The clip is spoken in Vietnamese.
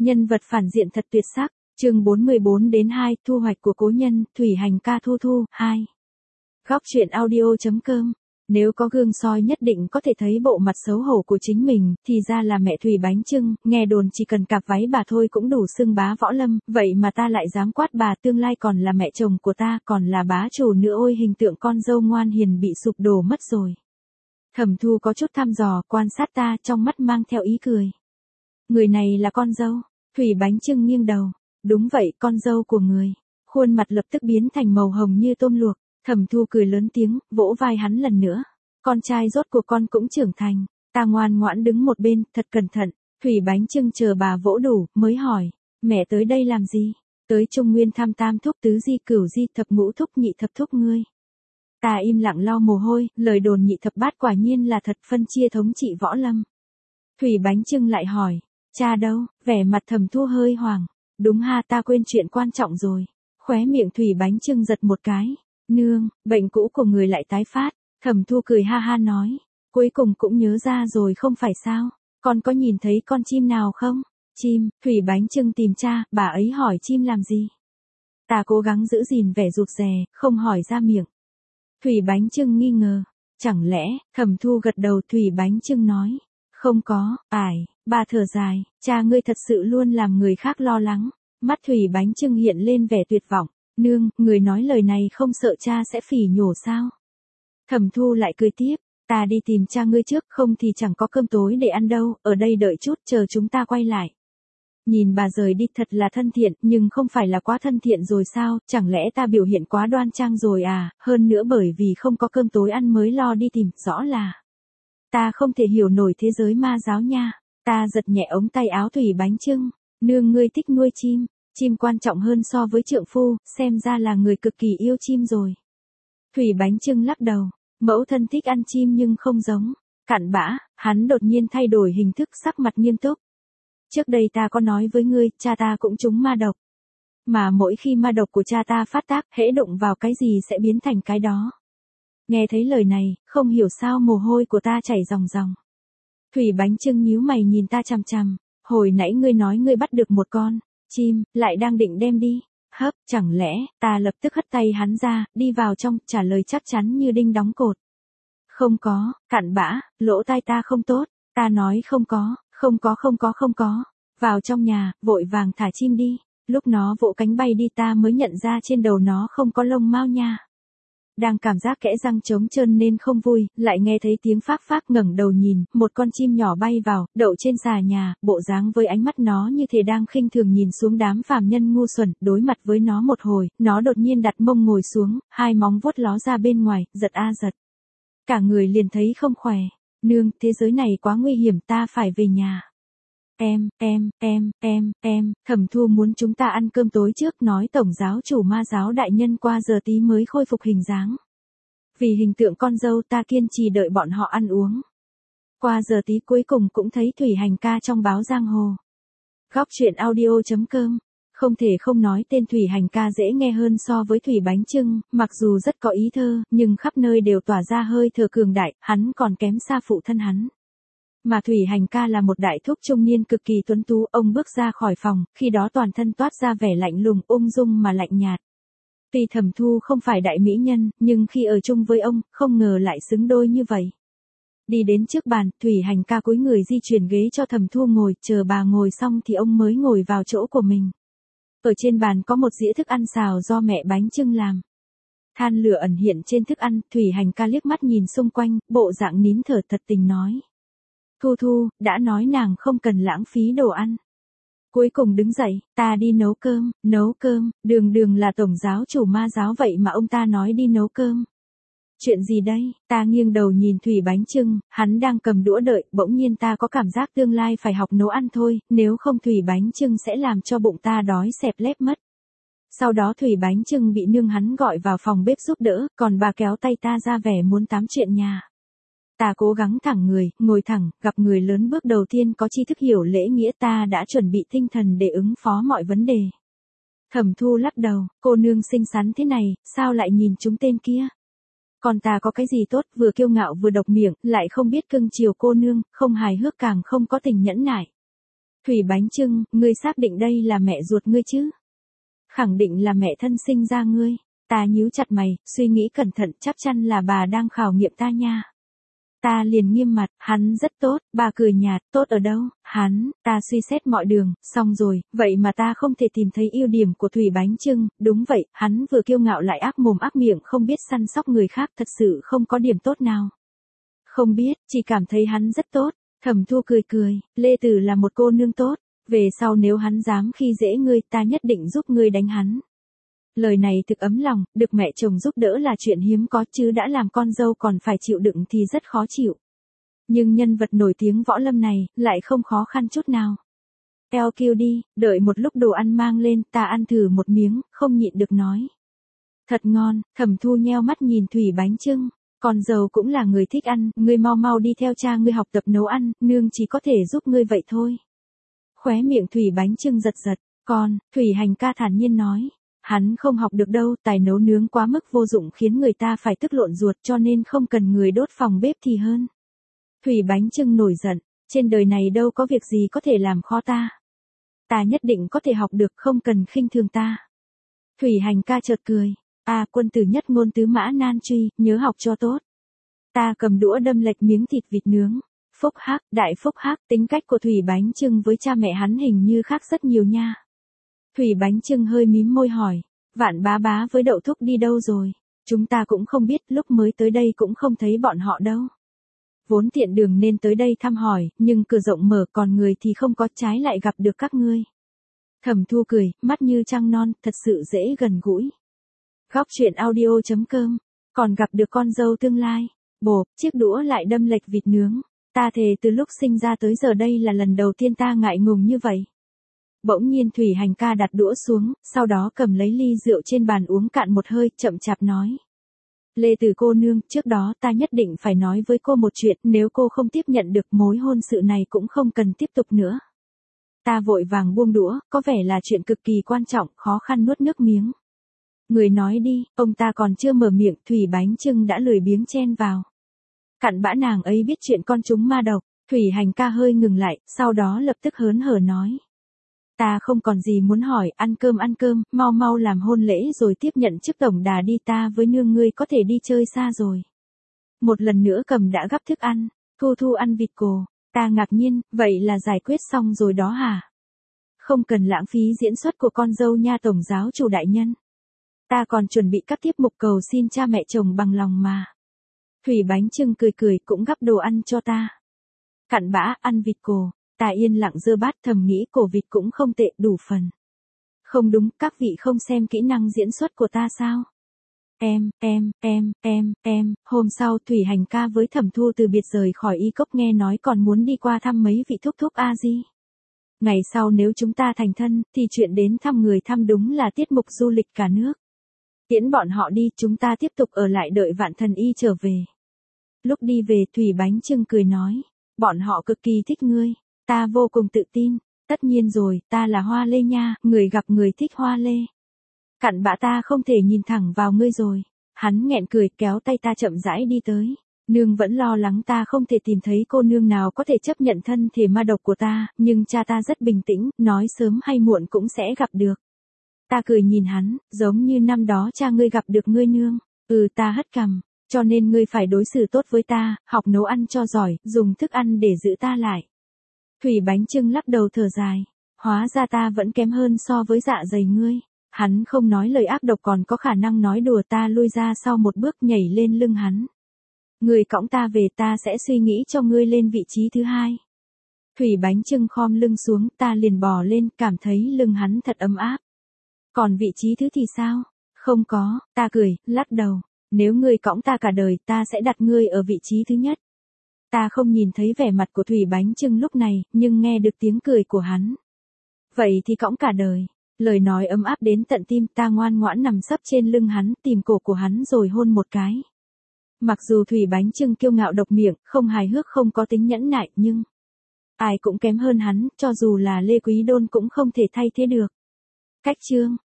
Nhân vật phản diện thật tuyệt sắc, chương 414-2, thu hoạch của cố nhân, Thủy Hành ca Thu Thu, 2. Góc truyện audio.com. Nếu có gương soi nhất định có thể thấy bộ mặt xấu hổ của chính mình, thì ra là mẹ Thủy Bánh Chưng, nghe đồn chỉ cần cặp váy bà thôi cũng đủ xưng bá võ lâm, vậy mà ta lại dám quát bà, tương lai còn là mẹ chồng của ta, còn là bá chủ nữa, ôi hình tượng con dâu ngoan hiền bị sụp đổ mất rồi. Thẩm Thu có chút thăm dò, quan sát ta, trong mắt mang theo ý cười. Người này là con dâu? Thủy Bánh Chưng nghiêng đầu. Đúng vậy, con dâu của người. Khuôn mặt lập tức biến thành màu hồng như tôm luộc. Thẩm Thu cười lớn tiếng, vỗ vai hắn lần nữa. Con trai rốt của con cũng trưởng thành. Ta ngoan ngoãn đứng một bên, thật cẩn thận. Thủy Bánh Chưng chờ bà vỗ đủ, mới hỏi. Mẹ tới đây làm gì? Tới Trung Nguyên thăm tam thúc tứ di cửu di thập ngũ thúc nhị thập thúc ngươi. Ta im lặng lau mồ hôi, lời đồn nhị thập bát quả nhiên là thật, phân chia thống trị võ lâm. Thủy Bánh Chưng lại hỏi. Cha đâu? Vẻ mặt Thẩm Thu hơi hoảng. Đúng ha, ta quên chuyện quan trọng rồi. Khóe miệng Thủy Bánh Chưng giật một cái. Nương, bệnh cũ của người lại tái phát. Thẩm Thu cười ha ha nói. Cuối cùng cũng nhớ ra rồi không phải sao? Con có nhìn thấy con chim nào không? Chim? Thủy Bánh Chưng tìm cha, bà ấy hỏi chim làm gì? Ta cố gắng giữ gìn vẻ rụt rè, không hỏi ra miệng. Thủy Bánh Chưng nghi ngờ. Chẳng lẽ? Thẩm Thu gật đầu. Thủy Bánh Chưng nói. Không có, bà thở dài, cha ngươi thật sự luôn làm người khác lo lắng. Mắt Thủy Bánh Chưng hiện lên vẻ tuyệt vọng. Nương, người nói lời này không sợ cha sẽ phỉ nhổ sao? Thẩm Thu lại cười tiếp, ta đi tìm cha ngươi trước, không thì chẳng có cơm tối để ăn đâu, ở đây đợi chút, chờ chúng ta quay lại. Nhìn bà rời đi thật là thân thiện, nhưng không phải là quá thân thiện rồi sao, chẳng lẽ ta biểu hiện quá đoan trang rồi à, hơn nữa bởi vì không có cơm tối ăn mới lo đi tìm, rõ là. Ta không thể hiểu nổi thế giới ma giáo nha. Ta giật nhẹ ống tay áo Thủy Bánh Chưng. Nương ngươi thích nuôi chim. Chim quan trọng hơn so với trượng phu, xem ra là người cực kỳ yêu chim rồi. Thủy Bánh Chưng lắc đầu. Mẫu thân thích ăn chim nhưng không giống. Cặn bã, hắn đột nhiên thay đổi hình thức, sắc mặt nghiêm túc. Trước đây ta có nói với ngươi, cha ta cũng trúng ma độc. Mà mỗi khi ma độc của cha ta phát tác, hễ đụng vào cái gì sẽ biến thành cái đó. Nghe thấy lời này, không hiểu sao mồ hôi của ta chảy ròng ròng. Thủy Bánh Chưng nhíu mày nhìn ta chằm chằm. Hồi nãy ngươi nói ngươi bắt được một con chim, lại đang định đem đi. Hấp, chẳng lẽ? Ta lập tức hất tay hắn ra, đi vào trong, trả lời chắc chắn như đinh đóng cột. Không có, cặn bã, lỗ tai ta không tốt. Ta nói không có. Vào trong nhà, vội vàng thả chim đi. Lúc nó vỗ cánh bay đi ta mới nhận ra trên đầu nó không có lông mao nha. Đang cảm giác kẽ răng trống trơn nên không vui, lại nghe thấy tiếng phác phác, ngẩng đầu nhìn, một con chim nhỏ bay vào, đậu trên xà nhà, bộ dáng với ánh mắt nó như thể đang khinh thường nhìn xuống đám phàm nhân ngu xuẩn, đối mặt với nó một hồi, nó đột nhiên đặt mông ngồi xuống, hai móng vuốt ló ra bên ngoài, giật a giật. Cả người liền thấy không khỏe. Nương, thế giới này quá nguy hiểm, ta phải về nhà. Thẩm Thu muốn chúng ta ăn cơm tối trước, nói tổng giáo chủ ma giáo đại nhân qua giờ tí mới khôi phục hình dáng. Vì hình tượng con dâu ta kiên trì đợi bọn họ ăn uống. Qua giờ tí cuối cùng cũng thấy Thủy Hành ca trong báo giang hồ. Góc truyện audio.com. Không thể không nói tên Thủy Hành ca dễ nghe hơn so với Thủy Bánh Chưng, mặc dù rất có ý thơ, nhưng khắp nơi đều tỏa ra hơi thở cường đại, hắn còn kém xa phụ thân hắn. Mà Thủy Hành ca là một đại thúc trung niên cực kỳ tuấn tú, ông bước ra khỏi phòng, khi đó toàn thân toát ra vẻ lạnh lùng, ung dung mà lạnh nhạt. Tuy Thẩm Thu không phải đại mỹ nhân, nhưng khi ở chung với ông, không ngờ lại xứng đôi như vậy. Đi đến trước bàn, Thủy Hành ca cúi người di chuyển ghế cho Thẩm Thu ngồi, chờ bà ngồi xong thì ông mới ngồi vào chỗ của mình. Ở trên bàn có một dĩa thức ăn xào do mẹ Bánh Chưng làm. Than lửa ẩn hiện trên thức ăn, Thủy Hành ca liếc mắt nhìn xung quanh, bộ dạng nín thở thật tình nói. Thu Thu, đã nói nàng không cần lãng phí đồ ăn. Cuối cùng đứng dậy, ta đi nấu cơm, đường là tổng giáo chủ ma giáo vậy mà ông ta nói đi nấu cơm. Chuyện gì đây? Ta nghiêng đầu nhìn Thủy Bánh Chưng, hắn đang cầm đũa đợi, bỗng nhiên ta có cảm giác tương lai phải học nấu ăn thôi, nếu không Thủy Bánh Chưng sẽ làm cho bụng ta đói xẹp lép mất. Sau đó Thủy Bánh Chưng bị nương hắn gọi vào phòng bếp giúp đỡ, còn bà kéo tay ta ra vẻ muốn tám chuyện nhà. Ta cố gắng thẳng người, ngồi thẳng, gặp người lớn bước đầu tiên có tri thức hiểu lễ nghĩa, ta đã chuẩn bị tinh thần để ứng phó mọi vấn đề. Thẩm Thu lắc đầu, cô nương xinh xắn thế này, sao lại nhìn chúng tên kia? Còn ta có cái gì tốt, vừa kiêu ngạo vừa độc miệng, lại không biết cưng chiều cô nương, không hài hước càng không có tình nhẫn nại. Thủy Bánh Chưng, ngươi xác định đây là mẹ ruột ngươi chứ? Khẳng định là mẹ thân sinh ra ngươi. Ta nhíu chặt mày, suy nghĩ cẩn thận, chắc chắn là bà đang khảo nghiệm ta nha. Ta liền nghiêm mặt, hắn rất tốt, bà cười nhạt, tốt ở đâu, ta suy xét mọi đường, xong rồi, vậy mà ta không thể tìm thấy ưu điểm của Thủy Bánh Chưng, đúng vậy, hắn vừa kiêu ngạo lại ác mồm ác miệng không biết săn sóc người khác, thật sự không có điểm tốt nào. Không biết, chỉ cảm thấy hắn rất tốt. Thẩm Thu cười cười, Lê Tử là một cô nương tốt, về sau nếu hắn dám khi dễ ngươi ta nhất định giúp ngươi đánh hắn. Lời này thực ấm lòng, được mẹ chồng giúp đỡ là chuyện hiếm có chứ đã làm con dâu còn phải chịu đựng thì rất khó chịu. Nhưng nhân vật nổi tiếng võ lâm này, lại không khó khăn chút nào. Eo kêu đi, đợi một lúc đồ ăn mang lên, ta ăn thử một miếng, không nhịn được nói. Thật ngon, Thẩm Thu nheo mắt nhìn Thủy Bánh Chưng. Con dâu cũng là người thích ăn, ngươi mau mau đi theo cha ngươi học tập nấu ăn, nương chỉ có thể giúp ngươi vậy thôi. Khóe miệng Thủy Bánh Chưng giật giật, Thủy Hành ca thản nhiên nói. Hắn không học được đâu, tài nấu nướng quá mức vô dụng khiến người ta phải tức lộn ruột cho nên không cần người đốt phòng bếp thì hơn. Thủy Bánh Chưng nổi giận, trên đời này đâu có việc gì có thể làm khó ta. Ta nhất định có thể học được, không cần khinh thường ta. Thủy Hành ca chợt cười. Quân tử nhất ngôn tứ mã nan truy, nhớ học cho tốt. Ta cầm đũa đâm lệch miếng thịt vịt nướng. Phúc hắc, đại phúc hắc, tính cách của Thủy Bánh Chưng với cha mẹ hắn hình như khác rất nhiều nha. Thủy Bánh Chưng hơi mím môi hỏi, Vạn bá bá với Đậu thúc đi đâu rồi? Chúng ta cũng không biết, lúc mới tới đây cũng không thấy bọn họ đâu. Vốn tiện đường nên tới đây thăm hỏi, nhưng cửa rộng mở còn người thì không có, trái lại gặp được các ngươi. Thẩm Thu cười, mắt như trăng non, thật sự dễ gần gũi. Góc truyện audio.com, còn gặp được con dâu tương lai. Bộp, chiếc đũa lại đâm lệch vịt nướng. Ta thề từ lúc sinh ra tới giờ đây là lần đầu tiên ta ngại ngùng như vậy. Bỗng nhiên Thủy Hành ca đặt đũa xuống, sau đó cầm lấy ly rượu trên bàn uống cạn một hơi, chậm chạp nói. Lê Tử cô nương, trước đó ta nhất định phải nói với cô một chuyện, nếu cô không tiếp nhận được mối hôn sự này cũng không cần tiếp tục nữa. Ta vội vàng buông đũa, có vẻ là chuyện cực kỳ quan trọng, khó khăn nuốt nước miếng. Người nói đi, ông ta còn chưa mở miệng, Thủy Bánh Chưng đã lười biếng chen vào. Cặn bã nàng ấy biết chuyện con chúng ma độc, Thủy Hành ca hơi ngừng lại, sau đó lập tức hớn hở nói. Ta không còn gì muốn hỏi, ăn cơm, mau mau làm hôn lễ rồi tiếp nhận chức tổng đà đi, ta với nương ngươi có thể đi chơi xa rồi. Một lần nữa Cầm đã gắp thức ăn, Thu ăn vịt cồ, ta ngạc nhiên, vậy là giải quyết xong rồi đó hả? Không cần lãng phí diễn xuất của con dâu nha tổng giáo chủ đại nhân. Ta còn chuẩn bị các tiết mục cầu xin cha mẹ chồng bằng lòng mà. Thủy Bánh Chưng cười cười cũng gắp đồ ăn cho ta. Cặn bã ăn vịt cồ, ta yên lặng giơ bát thầm nghĩ cổ vịt cũng không tệ, đủ phần. Không đúng, các vị không xem kỹ năng diễn xuất của ta sao? Hôm sau Thủy Hành ca với Thẩm Thu từ biệt rời khỏi Y Cốc, nghe nói còn muốn đi qua thăm mấy vị thúc thúc a di. Ngày sau nếu chúng ta thành thân, thì chuyện đến thăm người thăm đúng là tiết mục du lịch cả nước. Tiễn bọn họ đi, chúng ta tiếp tục ở lại đợi Vạn Thần Y trở về. Lúc đi về Thủy Bánh Chưng cười nói, bọn họ cực kỳ thích ngươi. Ta vô cùng tự tin, tất nhiên rồi, ta là Hoa Lê nha, người gặp người thích Hoa Lê. Cặn bã ta không thể nhìn thẳng vào ngươi rồi. Hắn nghẹn cười kéo tay ta chậm rãi đi tới. Nương vẫn lo lắng ta không thể tìm thấy cô nương nào có thể chấp nhận thân thể ma độc của ta, nhưng cha ta rất bình tĩnh, nói sớm hay muộn cũng sẽ gặp được. Ta cười nhìn hắn, giống như năm đó cha ngươi gặp được ngươi nương. Ta hất cằm, cho nên ngươi phải đối xử tốt với ta, học nấu ăn cho giỏi, dùng thức ăn để giữ ta lại. Thủy Bánh Chưng lắc đầu thở dài, hóa ra ta vẫn kém hơn so với dạ dày ngươi. Hắn không nói lời ác độc còn có khả năng nói đùa, ta lui ra sau một bước nhảy lên lưng hắn. Ngươi cõng ta về, ta sẽ suy nghĩ cho ngươi lên vị trí thứ hai. Thủy Bánh Chưng khom lưng xuống, ta liền bò lên, cảm thấy lưng hắn thật ấm áp. Còn vị trí thứ thì sao? Không có, ta cười, lắc đầu. Nếu ngươi cõng ta cả đời, ta sẽ đặt ngươi ở vị trí thứ nhất. Ta không nhìn thấy vẻ mặt của Thủy Bánh Chưng lúc này, nhưng nghe được tiếng cười của hắn. Vậy thì cõng cả đời. Lời nói ấm áp đến tận tim, ta ngoan ngoãn nằm sấp trên lưng hắn, tìm cổ của hắn rồi hôn một cái. Mặc dù Thủy Bánh Chưng kiêu ngạo độc miệng, không hài hước không có tính nhẫn nại, nhưng ai cũng kém hơn hắn, cho dù là Lê Quý Đôn cũng không thể thay thế được. Cách chương